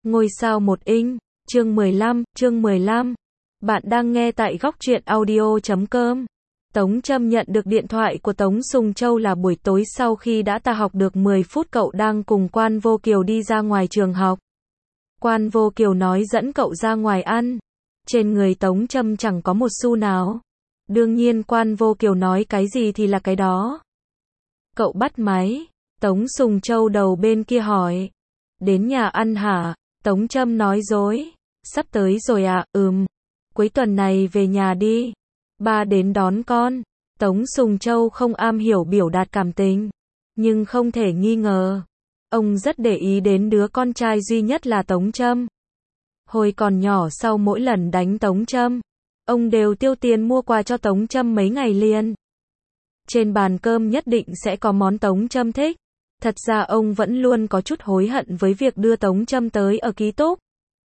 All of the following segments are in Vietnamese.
Ngôi sao một inch, chương 15. Bạn đang nghe tại góc truyện audio.com. Tống Trâm nhận được điện thoại của Tống Sùng Châu là buổi tối sau khi đã ta học được 10 phút cậu đang cùng Quan Vô Kiều đi ra ngoài trường học. Quan Vô Kiều nói dẫn cậu ra ngoài ăn. Trên người Tống Trâm chẳng có một xu nào. Đương nhiên Quan Vô Kiều nói cái gì thì là cái đó. Cậu bắt máy. Tống Sùng Châu đầu bên kia hỏi. Đến nhà ăn hả? Tống Trâm nói dối. Sắp tới rồi à? Cuối tuần này về nhà đi. Ba đến đón con. Tống Sùng Châu không am hiểu biểu đạt cảm tình. Nhưng không thể nghi ngờ. Ông rất để ý đến đứa con trai duy nhất là Tống Trâm. Hồi còn nhỏ sau mỗi lần đánh Tống Trâm, ông đều tiêu tiền mua quà cho Tống Trâm mấy ngày liền. Trên bàn cơm nhất định sẽ có món Tống Trâm thích. Thật ra ông vẫn luôn có chút hối hận với việc đưa Tống Trâm tới ở ký túc.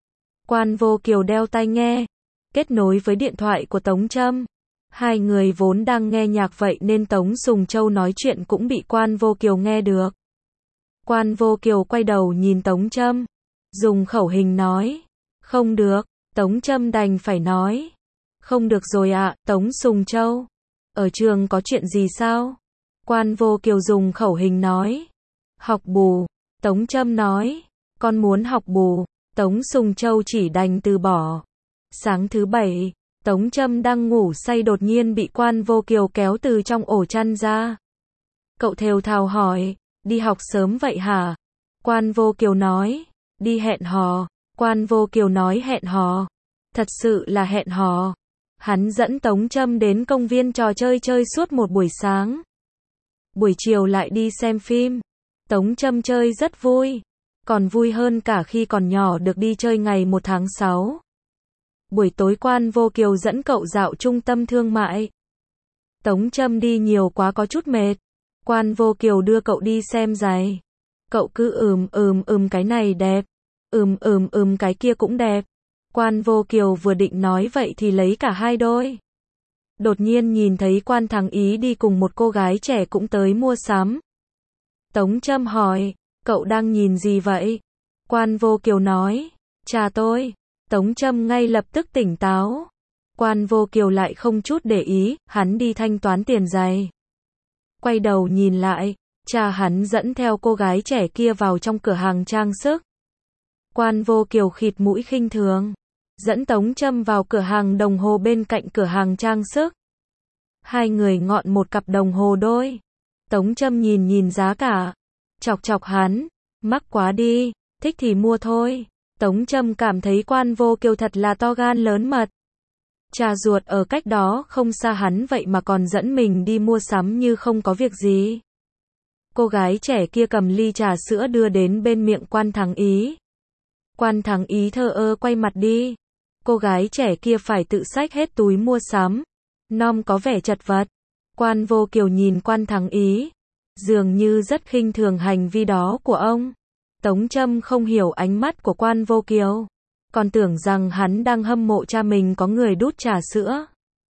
Quan Vô Kiều đeo tai nghe, kết nối với điện thoại của Tống Trâm. Hai người vốn đang nghe nhạc vậy nên Tống Sùng Châu nói chuyện cũng bị Quan Vô Kiều nghe được. Quan Vô Kiều quay đầu nhìn Tống Trâm, dùng khẩu hình nói. Không được, Tống Trâm đành phải nói. Không được rồi ạ, Tống Sùng Châu. Ở trường có chuyện gì sao? Quan Vô Kiều dùng khẩu hình nói. Học bù, Tống Trâm nói. Con muốn học bù, Tống Sùng Châu chỉ đành từ bỏ. Sáng thứ Bảy, Tống Trâm đang ngủ say đột nhiên bị Quan Vô Kiều kéo từ trong ổ chăn ra. Cậu thều thào hỏi, đi học sớm vậy hả? Quan Vô Kiều nói, đi hẹn hò. Quan Vô Kiều nói hẹn hò. Thật sự là hẹn hò. Hắn dẫn Tống Trâm đến công viên trò chơi chơi suốt một buổi sáng. Buổi chiều lại đi xem phim. Tống Trâm chơi rất vui. Còn vui hơn cả khi còn nhỏ được đi chơi ngày 1 tháng 6. Buổi tối Quan Vô Kiều dẫn cậu dạo trung tâm thương mại. Tống Trâm đi nhiều quá có chút mệt. Quan Vô Kiều đưa cậu đi xem giày. Cậu cứ cái này đẹp. Cái kia cũng đẹp. Quan Vô Kiều vừa định nói vậy thì lấy cả hai đôi. Đột nhiên nhìn thấy Quan Thắng Ý đi cùng một cô gái trẻ cũng tới mua sắm. Tống Trâm hỏi, cậu đang nhìn gì vậy? Quan Vô Kiều nói, cha tôi. Tống Trâm ngay lập tức tỉnh táo. Quan Vô Kiều lại không chút để ý, hắn đi thanh toán tiền giày. Quay đầu nhìn lại, cha hắn dẫn theo cô gái trẻ kia vào trong cửa hàng trang sức. Quan Vô Kiều khịt mũi khinh thường, dẫn Tống Trâm vào cửa hàng đồng hồ bên cạnh cửa hàng trang sức. Hai người ngọn một cặp đồng hồ đôi. Tống Trâm nhìn giá cả, chọc hắn, mắc quá đi, thích thì mua thôi. Tống Trâm cảm thấy Quan Vô Kiều thật là to gan lớn mật. Cha ruột ở cách đó không xa hắn vậy mà còn dẫn mình đi mua sắm như không có việc gì. Cô gái trẻ kia cầm ly trà sữa đưa đến bên miệng Quan Thắng Ý. Quan Thắng Ý thờ ơ quay mặt đi. Cô gái trẻ kia phải tự xách hết túi mua sắm. Nom có vẻ chật vật. Quan Vô Kiều nhìn Quan Thắng Ý, dường như rất khinh thường hành vi đó của ông. Tống Trâm không hiểu ánh mắt của Quan Vô Kiều, còn tưởng rằng hắn đang hâm mộ cha mình có người đút trà sữa.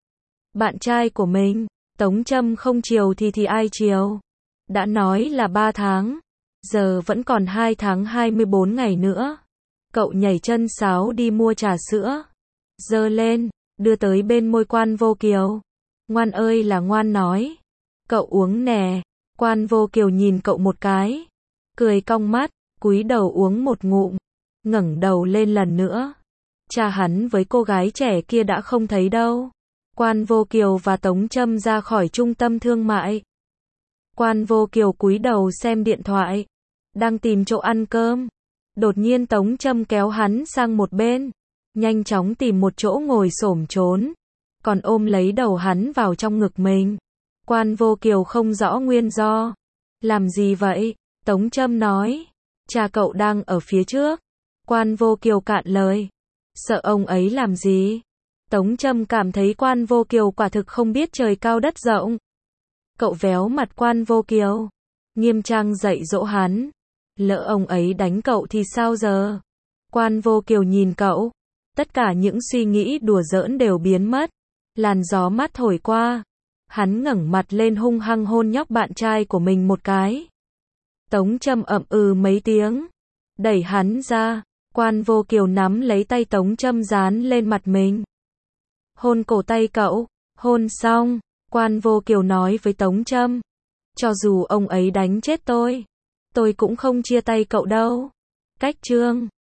Bạn trai của mình, Tống Trâm không chiều thì ai chiều. Đã nói là 3 tháng, giờ vẫn còn 2 tháng 24 ngày nữa. Cậu nhảy chân sáo đi mua trà sữa, giơ lên, đưa tới bên môi Quan Vô Kiều. Ngoan ơi là ngoan nói. Cậu uống nè. Quan Vô Kiều nhìn cậu một cái, cười cong mắt, cúi đầu uống một ngụm, ngẩng đầu lên lần nữa. Cha hắn với cô gái trẻ kia đã không thấy đâu. Quan Vô Kiều và Tống Trâm ra khỏi trung tâm thương mại. Quan Vô Kiều cúi đầu xem điện thoại, đang tìm chỗ ăn cơm. Đột nhiên Tống Trâm kéo hắn sang một bên, nhanh chóng tìm một chỗ ngồi xổm trốn, còn ôm lấy đầu hắn vào trong ngực mình. Quan Vô Kiều không rõ nguyên do. Làm gì vậy? Tống Trâm nói. Cha cậu đang ở phía trước. Quan Vô Kiều cạn lời. Sợ ông ấy làm gì? Tống Trâm cảm thấy Quan Vô Kiều quả thực không biết trời cao đất rộng. Cậu véo mặt Quan Vô Kiều, nghiêm trang dạy dỗ hắn. Lỡ ông ấy đánh cậu thì sao giờ? Quan Vô Kiều nhìn cậu. Tất cả những suy nghĩ đùa giỡn đều biến mất. Làn gió mát thổi qua. Hắn ngẩng mặt lên hung hăng hôn nhóc bạn trai của mình một cái. Tống Trâm ậm mấy tiếng, đẩy hắn ra. Quan Vô Kiều nắm lấy tay Tống Châm dán lên mặt mình. Hôn cổ tay cậu. Hôn xong, Quan Vô Kiều nói với Tống Châm. Cho dù ông ấy đánh chết tôi cũng không chia tay cậu đâu. Cách chương